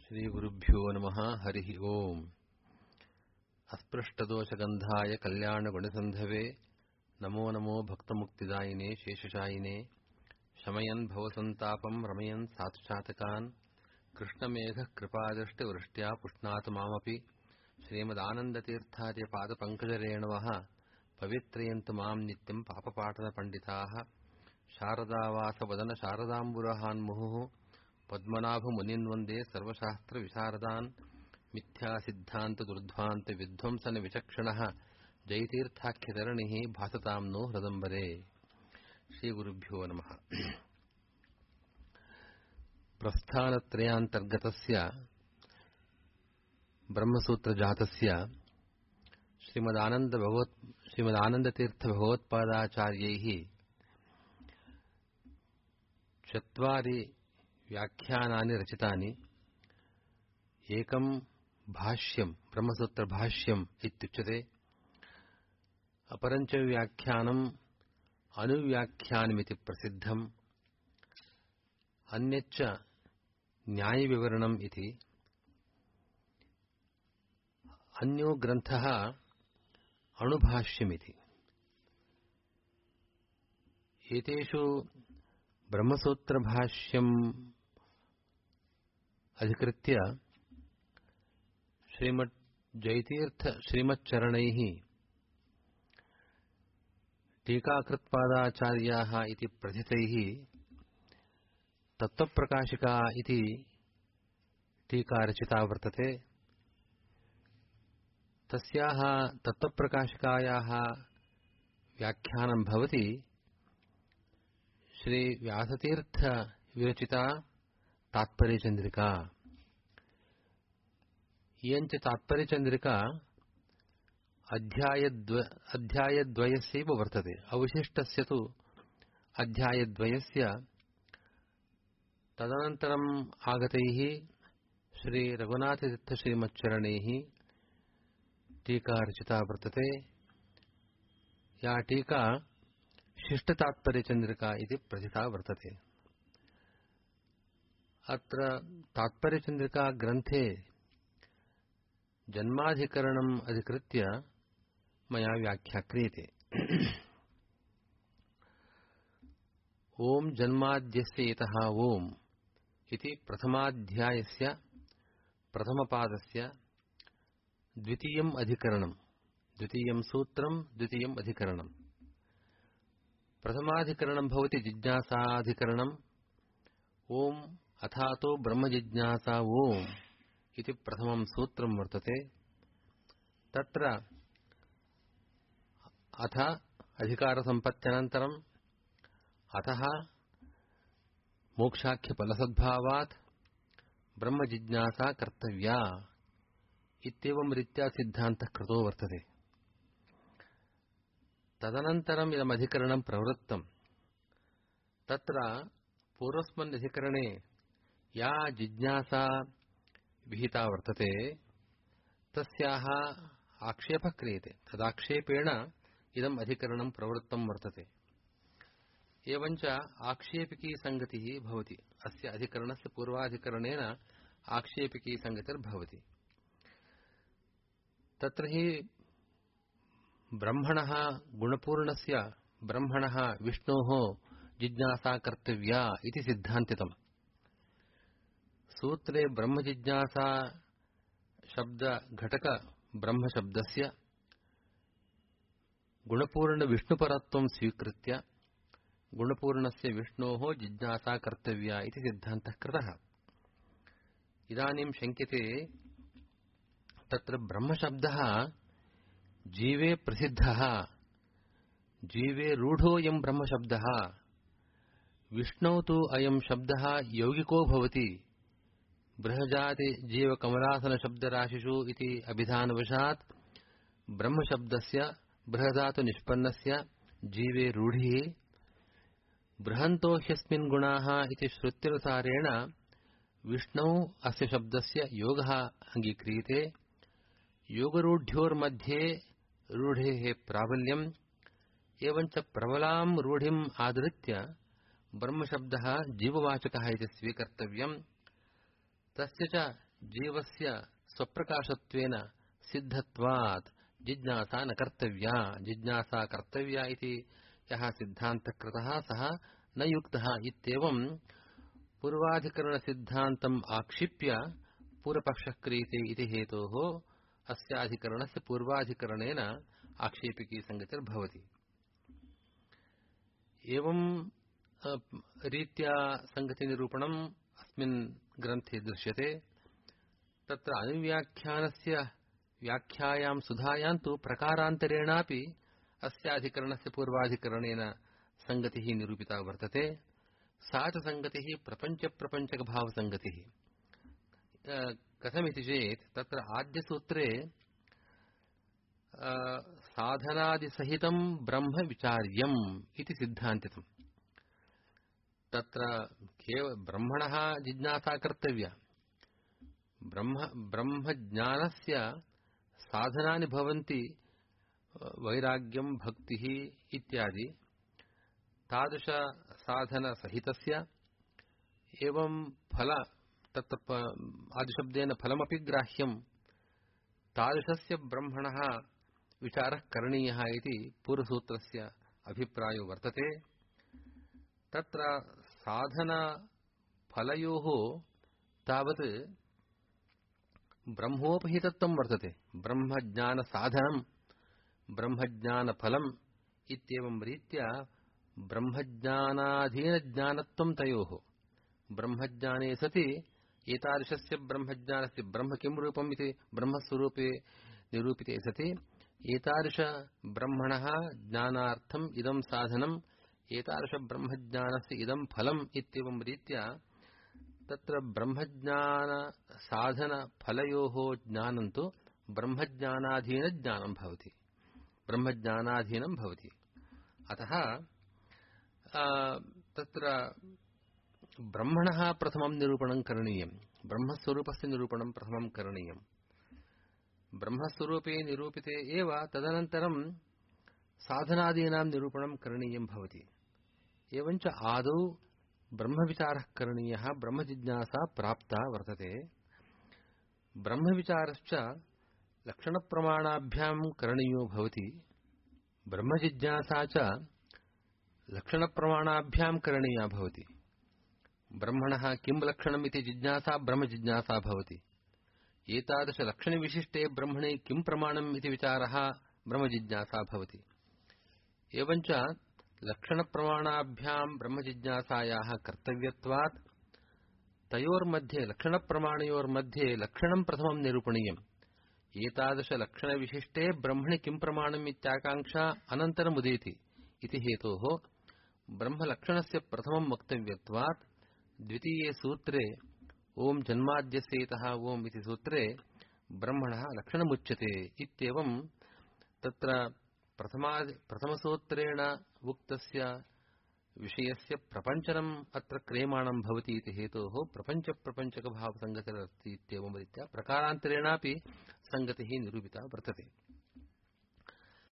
ಶ್ರೀ ಗುರುಭ್ಯೋ ನಮಃ. ಹರಿ ಓಂ. ಅಸ್ಪೃಷ್ಟದೋಷಗಂಧಾಯ ಕಲ್ಯಾಣಗುಣಸಂಧವೇ ನಮೋ ನಮೋ ಭಕ್ತಮುಕ್ತಿದಾಯಿನೇ ಶೇಷಶಾಯಿನೇ ಶಮಯನ್ ಭವಸಂತಾಪಂ ರಮಯನ್ ಸಾತುಚಾತಕಾನ್ ಕೃಷ್ಣಮೇಘ ಕೃಪಾದೃಷ್ಟಿವೃಷ್ಟ್ಯಾ ಪುಷ್ಣಾತು ಮಾಮಪಿ ಶ್ರೀಮದಾನಂದತೀರ್ಥಾರ್ಯ ಪಾದಪಂಕಜರೇಣವಃ ಪವಿತ್ರಯಂತು ಮಾಂ ನಿತ್ಯಂ ಪಾಪಪಾಟನ ಪಂಡಿತಾಃ ಶಾರದಾವಾಸವದನ ಶಾರದಾಂಬುರಹಾನ್ಮುಹುಃ ಪದ್ಮನಾಭ ಮುನಿನ್ವಂದೇ ಸರ್ವಶಾಸ್ತ್ರ ವಿಶಾರದಾನ್ ಮಿಥ್ಯಾ ಸಿದ್ಧಾಂತ ದುರ್ಧ್ವಾಂತ ವಿಧ್ವಂಸನ ವಿಚಕ್ಷಣಃ ಜಯತೀರ್ಥಾಖ್ಯಧರಣಿಃ ಭಾಸತಾಂ ನೋ ಹೃದಂಬರೇ. ಶ್ರೀ ಗುರುಭ್ಯೋ ನಮಃ. ಪ್ರಸ್ಥಾನತ್ರಯಾಂತರ್ಗತಸ್ಯ ಬ್ರಹ್ಮಸೂತ್ರಜಾತಸ್ಯ ಶ್ರೀಮದಾನಂದತೀರ್ಥ ಭಗವತ್ಪಾದಾಚಾರ್ಯೈಃ ಚತ್ವಾರಿ ವ್ಯಾಖ್ಯಾನಾನಿ ರಚಿತಾನಿ. ಏಕಂ ಭಾಷ್ಯಂ ಬ್ರಹ್ಮಸೂತ್ರ ಭಾಷ್ಯಂ ಇತ್ಯುಚ್ಯತೆ. ಅಪರಂಚ ವ್ಯಾಖ್ಯಾನಂ ಅನುವ್ಯಾಖ್ಯಾನಮಿತಿ ಪ್ರಸಿದ್ಧಂ. ಅನ್ಯಚ್ಚ ನ್ಯಾಯವಿವರಣಂ ಇತಿ. ಅನ್ಯೋ ಗ್ರಂಥಃ ಅಣುಭಾಷ್ಯಮಿತಿ. ಏತೇಷು ಬ್ರಹ್ಮಸೂತ್ರಭಾಷ್ಯಂ ಅಧಿಕೃತ್ಯ ಶ್ರೀಮದ್ ಜಯತೀರ್ಥ ಶ್ರೀಮಚ್ಚರಣೈಃ ಟೀಕಾಕೃತ್ಪಾದಾಚಾರ್ಯಾಃ ಇತಿ ಪ್ರಥಿತೈಃ ತತ್ವಪ್ರಕಾಶಿಕಾ ಇತಿ ಟೀಕಾ ರಚಿತಾ ವರ್ತತೆ. ತಸ್ಯಾಃ ತತ್ವಪ್ರಕಾಶಿಕಾಯಾಃ ವ್ಯಾಖ್ಯಾನಂ ಭವತಿ ಶ್ರೀ ವ್ಯಾಸತೀರ್ಥ ವಿರಚಿತಾ ತಾತ್ಪರ್ಯಚಂದ್ರಿಕಾ. ಇಯಂಚ ತಾತ್ಪರ್ಯಚಂದ್ರಿಕಾ ಅಧ್ಯಾಯದ್ವಯಸ್ಯೈವ ವರ್ತತೆ. ಅವಶಿಷ್ಟಸ್ಯ ತು ಅಧ್ಯಾಯದ್ವಯಸ್ಯ. ತದನಂತರಂ ಆಗತೈಃ ಶ್ರೀ ರಘುನಾಥತೀರ್ಥ ಶ್ರೀಮಚ್ಚರಣೈಃ ಟೀಕಾ ರಚಿತಾ ವರ್ತತೆ. ಯಾ ಟೀಕಾ ಶಿಷ್ಟತಾತ್ಪರ್ಯಚಂದ್ರಿಕಾ ಇತಿ ಪ್ರಥಿತಾ ವರ್ತತೆ. ಅತ್ರ ತಾತ್ಪರ್ಯಚಂದ್ರಿಕಾ ಗ್ರಂಥೆ ಜನ್ಮಾಧಿಕರಣಂ ಅಧಿಕೃತ್ಯ ಮಯಾ ವ್ಯಾಖ್ಯಾ ಕ್ರಿಯತೆ. ಓಂ ಜನ್ಮಾದ್ಯಸ್ಯ ಇತಃ ಓಂ ಇತಿ ಪ್ರಥಮಾಧ್ಯಾಯಸ್ಯ ಪ್ರಥಮಪಾದಸ್ಯ ದ್ವಿತೀಯಂ ಅಧಿಕರಣಂ. ದ್ವಿತೀಯಂ ಸೂತ್ರಂ ದ್ವಿತೀಯಂ ಅಧಿಕರಣಂ. ಪ್ರಥಮಾಧಿಕರಣಂ ಭವತಿ ಜಿಜ್ಞಾಸಾಧಿಕರಣಂ. ಓಂ ಅಥಾತೋ ಬ್ರಹ್ಮಜಿಜ್ಞಾಸಾ ಓಂ ಇತಿ ಪ್ರಥಮಂ ಸೂತ್ರಂ ವರ್ತತೆ. ತತ್ರ ಅಥ ಅಧಿಕಾರಸಂಪತ್ತ್ಯನಂತರಂ ಅತಃ ಮೋಕ್ಷಾಖ್ಯಫಲಸದ್ಭಾವಾತ್ ಬ್ರಹ್ಮಜಿಜ್ಞಾಸಾ ಕರ್ತವ್ಯಾ ಇತ್ಯೇವಂ ರೀತ್ಯಾ ಸಿದ್ಧಾಂತಃ ಕೃತೋ ವರ್ತತೆ. ತದನಂತರಂ ಇದಮಧಿಕರಣಂ ಪ್ರವೃತ್ತಂ. ತತ್ರ ಪೂರ್ವಸ್ಮಿನ್ ಅಧಿಕರಣೆ ಯಾ ಜಿಜ್ಞಾಸಾ ವಿಹಿತಾ ವರ್ತತೆ ತಸ್ಯಾಹ ಆಕ್ಷೇಪಃ ಕ್ರಿಯತೆ. ತದಾಕ್ಷೇಪೇಣ ಇದಂ ಅಧಿಕರಣಂ ಪ್ರವೃತ್ತಂ ವರ್ತತೆ. ಏವಂಚ ಆಕ್ಷೇಪಿಕೀ ಸಂಗತಿಃ ಭವತಿ. ಅಸ್ಯ ಅಧಿಕರಣಸ್ಯ ಪೂರ್ವಾಧಿಕರಣೇನ ಆಕ್ಷೇಪಿಕೀ ಸಂಗತಿರ್ಭವತಿ. ತತ್ರ ಹಿ ಬ್ರಹ್ಮಣಃ ಗುಣಪೂರ್ಣಸ್ಯ ಬ್ರಹ್ಮಣಃ ವಿಷ್ಣೋಃ ಜಿಜ್ಞಾಸಾ ಕರ್ತವ್ಯಾ ಇತಿ ಸಿದ್ಧಾಂತಿತಂ. ಸೂತ್ರೇ ಬ್ರಹ್ಮಜಿಜ್ಞಾಸಾ ಶಬ್ದ ಘಟಕ ಬ್ರಹ್ಮಶಬ್ದಸ್ಯ ಗುಣಪೂರ್ಣ ವಿಷ್ಣುಪರತ್ವಂ ಸ್ವೀಕೃತ್ಯ ಗುಣಪೂರ್ಣಸ್ಯ ವಿಷ್ಣೋಃ ಜಿಜ್ಞಾಸಾ ಕರ್ತವ್ಯಾ ಇತಿ ಸಿದ್ಧಾಂತಃ ಕೃತಃ. ಇದಾನೀಂ ಶಂಕ್ಯತೆ ತತ್ರ ಬ್ರಹ್ಮಶಬ್ದಃ ಜೀವೇ ಪ್ರಸಿದ್ಧಃ, ಜೀವೇ ರೂಢೋಯಂ ಬ್ರಹ್ಮಶಬ್ದಃ, ವಿಷ್ಣೌ ತು ಅಯಂ ಶಬ್ದಃ ಯೌಗಿಕೋ ಭವತಿ ಬೃಹಜಾತಿ ಜೀವಕಮಲಾಸನ ಶಬ್ದರಾಶಿಷು ಇತಿ ಅಭಿಧಾನವಶಾತ್ ಬ್ರಹ್ಮಶಬ್ದಸ್ಯ ಬೃಹಧಾತು ನಿಷ್ಪನ್ನಸ್ಯ ಜೀವೇ ರೂಢಿಃ ಬೃಹಂತೋ ಹ್ಯಸ್ಮಿನ್ ಗುಣಾಃ ಇತಿ ಶ್ರುತ್ಯನುಸಾರೇಣ ವಿಷ್ಣೌ ಅಸ್ಯ ಶಬ್ದಸ್ಯ ಯೋಗಃ ಅಂಗೀಕ್ರಿಯತೆ. ಯೋಗರೂಢ್ಯೋರ್ಮಧ್ಯೆ ರೂಢೇಃ ಪ್ರಾಬಲ್ಯಂ. ಏವಂಚ ಪ್ರಬಲಾಂ ರೂಢಿಂ ಆಧೃತ್ಯ ಬ್ರಹ್ಮಶಬ್ದಃ ಜೀವವಾಚಕಃ ಇತಿ ಸ್ವೀಕರ್ತವ್ಯಂ. ತಸ್ಯ ಚ जीवस्य स्वप्रकाशत्वेन सिद्धत्वात् जिज्ञासा न कर्तव्या जिज्ञासा कर्तव्या इति यः सिद्धान्तः कृतः सः न युक्तः इत्येवं पूर्वाधिकरणसिद्धान्तम् आक्षिप्य पूर्वपक्षः क्रियते इति हेतोः अस्याधिकरणस्य पूर्वाधिकरणेन आक्षेपिकी संगतिर्भवति। एवं रीत्या संगतिनिरूपणम् अस्मिन् ग्रन्थे दृश्यते। तत्र अनुव्याख्यानस्य व्याख्यायां सुधायां तु प्रकारान्तरेणापि अस्याधिकरणस्य पूर्वाधिकरणेन संगतिः निरूपिता वर्तते। सा च संगतिः प्रपञ्चप्रपञ्चकभावसंगतिः। कथमिति चेत् तत्र आद्यसूत्रे साधनादिसहितं ब्रह्म विचार्यम् इति सिद्धान्तितम्। तत्र ब्रह्मणः जिज्ञासा कर्तव्या। ब्रह्मज्ञानस्य साधनानि भवन्ति वैराग्यं भक्तिः इत्यादि। तादृश साधनसहितस्य एवं फल तत्र आदिशब्देन फलमपि ग्राह्यं तादृशस्य ब्रह्मणः विचारः करणीयः इति पूर्वसूत्रस्य अभिप्रायो वर्तते। तत्र साधनफलयोः तावत् ब्रह्मोपहितत्वं वर्तते। ब्रह्मज्ञानसाधनं ब्रह्मज्ञानफलम् इत्येवं रीत्या ब्रह्मज्ञानाधीनज्ञानत्वं तयोः। ब्रह्मज्ञाने सति एतादृशस्य ब्रह्मज्ञानस्य ब्रह्म किं रूपम् इति ब्रह्मस्वरूपे निरूपिते सति एतादृश ब्रह्मणः ज्ञानार्थम् इदं साधनम् एतादृश ब्रह्मज्ञानस्य इदं फलम् इत्येवं रीत्या तत्र ब्रह्मज्ञानसाधनफलयोः ज्ञानं तु ब्रह्मज्ञानाधीनज्ञानं भवति। ब्रह्मज्ञानाधीनं भवति। अतः तत्र ब्रह्मणः प्रथमं निरूपणं करणीयं। ब्रह्मस्वरूपस्य निरूपणं प्रथमं करणीयं। ब्रह्मस्वरूपे निरूपिते एव तदनन्तरं साधनादीनां निरूपणं करणीयं भवति। एवञ्च आदौ ब्रह्मविचारः करणीयः। ब्रह्मजिज्ञासा प्राप्ता वर्तते। ब्रह्मविचारश्च लक्षणप्रमाणाभ्यां करणीयो भवति। ब्रह्मजिज्ञासा च लक्षणप्रमाणाभ्यां करणीया भवति। ब्रह्मणः किं लक्षणम् इति जिज्ञासा ब्रह्मजिज्ञासा भवति। एतादृशलक्षणविशिष्टे ब्रह्मणे किं प्रमाणम् इति विचारः ब्रह्मजिज्ञासा भवति। एवञ्च लक्षणप्रमाणाभ्यां ब्रह्मजिज्ञासायाः कर्तव्यत्वात् तयोर्मध्ये लक्षणप्रमाणयोर्मध्ये लक्षणं प्रथमं निरूपणीयम्। एतादृशलक्षणविशिष्टे ब्रह्मणि किं प्रमाणम् इत्याकाङ्क्षा अनन्तरम् उदेति इति हेतोः ब्रह्मलक्षणस्य प्रथमं वक्तव्यत्वात् द्वितीये सूत्रे ओम जन्माद्यस्य इतः ओम इति सूत्रे ब्रह्मणः लक्षणमुच्यते इत्येवं तत्र प्रथमसूत्रेण उक्तस्य विषयस्य प्रपञ्चनम् अत्र क्रियमाणं भवति इति हेतोः प्रपञ्चप्रपञ्चकभावसंगतिरस्ति इत्येवं रीत्या प्रकारान्तरेणापि संगतिः निरूपिता वर्तते।